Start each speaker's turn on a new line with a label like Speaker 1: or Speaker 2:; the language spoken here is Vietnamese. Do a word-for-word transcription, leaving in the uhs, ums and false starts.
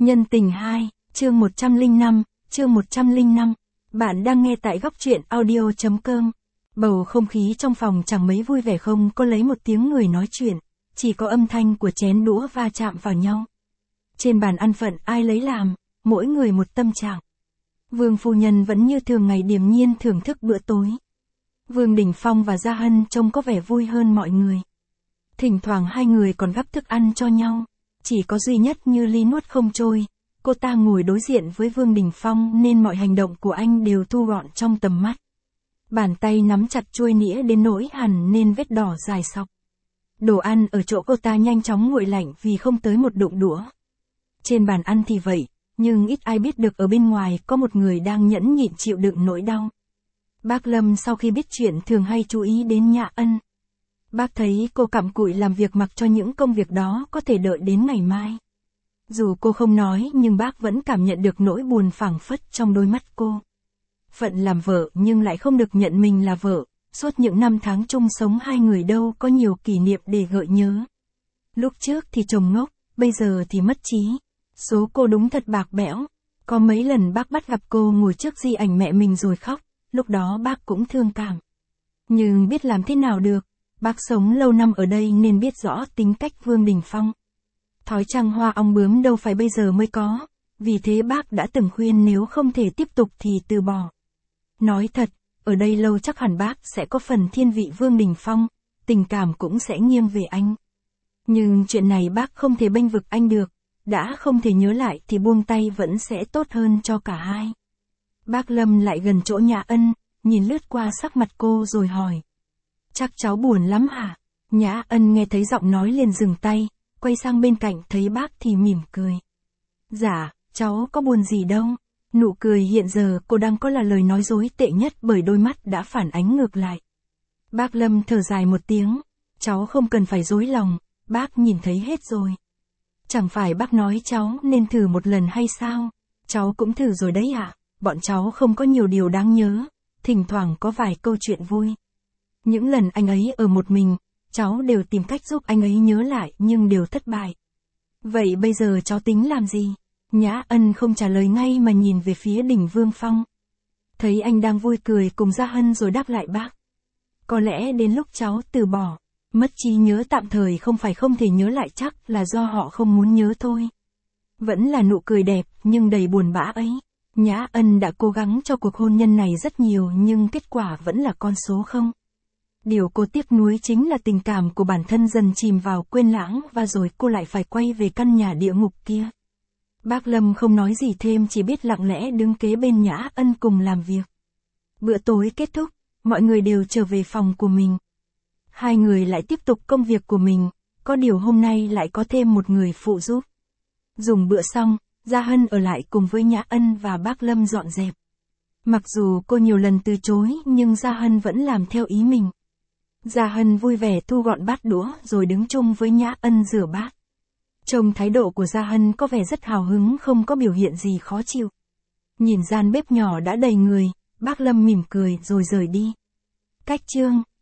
Speaker 1: Nhân tình hai, chương một trăm lẻ năm, chương một trăm lẻ năm. Bạn đang nghe tại góc truyện audio chấm com. Bầu không khí trong phòng chẳng mấy vui vẻ, không có lấy một tiếng người nói chuyện, chỉ có âm thanh của chén đũa va chạm vào nhau. Trên bàn ăn phận ai lấy làm, mỗi người một tâm trạng. Vương phu nhân vẫn như thường ngày điềm nhiên thưởng thức bữa tối. Vương Đình Phong và Gia Hân trông có vẻ vui hơn mọi người. Thỉnh thoảng hai người còn gắp thức ăn cho nhau. Chỉ có duy nhất Như Ly nuốt không trôi, cô ta ngồi đối diện với Vương Đình Phong nên mọi hành động của anh đều thu gọn trong tầm mắt. Bàn tay nắm chặt chuôi nĩa đến nỗi hằn nên vết đỏ dài sọc. Đồ ăn ở chỗ cô ta nhanh chóng nguội lạnh vì không tới một đụng đũa. Trên bàn ăn thì vậy, nhưng ít ai biết được ở bên ngoài có một người đang nhẫn nhịn chịu đựng nỗi đau. Bác Lâm sau khi biết chuyện thường hay chú ý đến Nhã Ân. Bác thấy cô cặm cụi làm việc mặc cho những công việc đó có thể đợi đến ngày mai. Dù cô không nói nhưng bác vẫn cảm nhận được nỗi buồn phảng phất trong đôi mắt cô. Phận làm vợ nhưng lại không được nhận mình là vợ, suốt những năm tháng chung sống hai người đâu có nhiều kỷ niệm để gợi nhớ. Lúc trước thì chồng ngốc, bây giờ thì mất trí. Số cô đúng thật bạc bẽo. Có mấy lần bác bắt gặp cô ngồi trước di ảnh mẹ mình rồi khóc, lúc đó bác cũng thương cảm. Nhưng biết làm thế nào được. Bác sống lâu năm ở đây nên biết rõ tính cách Vương Đình Phong. Thói trăng hoa ong bướm đâu phải bây giờ mới có, vì thế bác đã từng khuyên nếu không thể tiếp tục thì từ bỏ. Nói thật, ở đây lâu chắc hẳn bác sẽ có phần thiên vị Vương Đình Phong, tình cảm cũng sẽ nghiêng về anh. Nhưng chuyện này bác không thể bênh vực anh được, đã không thể nhớ lại thì buông tay vẫn sẽ tốt hơn cho cả hai. Bác Lâm lại gần chỗ Nhã Ân, nhìn lướt qua sắc mặt cô rồi hỏi. Chắc cháu buồn lắm hả? Nhã Ân nghe thấy giọng nói liền dừng tay, quay sang bên cạnh thấy bác thì mỉm cười. Dạ, cháu có buồn gì đâu. Nụ cười hiện giờ cô đang có là lời nói dối tệ nhất bởi đôi mắt đã phản ánh ngược lại. Bác Lâm thở dài một tiếng, cháu không cần phải dối lòng, bác nhìn thấy hết rồi. Chẳng phải bác nói cháu nên thử một lần hay sao? Cháu cũng thử rồi đấy ạ, bọn cháu không có nhiều điều đáng nhớ, thỉnh thoảng có vài câu chuyện vui. Những lần anh ấy ở một mình, cháu đều tìm cách giúp anh ấy nhớ lại nhưng đều thất bại. Vậy bây giờ cháu tính làm gì? Nhã Ân không trả lời ngay mà nhìn về phía Đỉnh Vương Phong. Thấy anh đang vui cười cùng Gia Hân rồi đáp lại bác. Có lẽ đến lúc cháu từ bỏ, mất trí nhớ tạm thời không phải không thể nhớ lại, chắc là do họ không muốn nhớ thôi. Vẫn là nụ cười đẹp nhưng đầy buồn bã ấy. Nhã Ân đã cố gắng cho cuộc hôn nhân này rất nhiều nhưng kết quả vẫn là con số không. Điều cô tiếc nuối chính là tình cảm của bản thân dần chìm vào quên lãng và rồi cô lại phải quay về căn nhà địa ngục kia. Bác Lâm không nói gì thêm, chỉ biết lặng lẽ đứng kế bên Nhã Ân cùng làm việc. Bữa tối kết thúc, mọi người đều trở về phòng của mình. Hai người lại tiếp tục công việc của mình, có điều hôm nay lại có thêm một người phụ giúp. Dùng bữa xong, Gia Hân ở lại cùng với Nhã Ân và bác Lâm dọn dẹp. Mặc dù cô nhiều lần từ chối nhưng Gia Hân vẫn làm theo ý mình. Gia Hân vui vẻ thu gọn bát đũa rồi đứng chung với Nhã Ân rửa bát. Trông thái độ của Gia Hân có vẻ rất hào hứng, không có biểu hiện gì khó chịu. Nhìn gian bếp nhỏ đã đầy người, bác Lâm mỉm cười rồi rời đi. Cách chương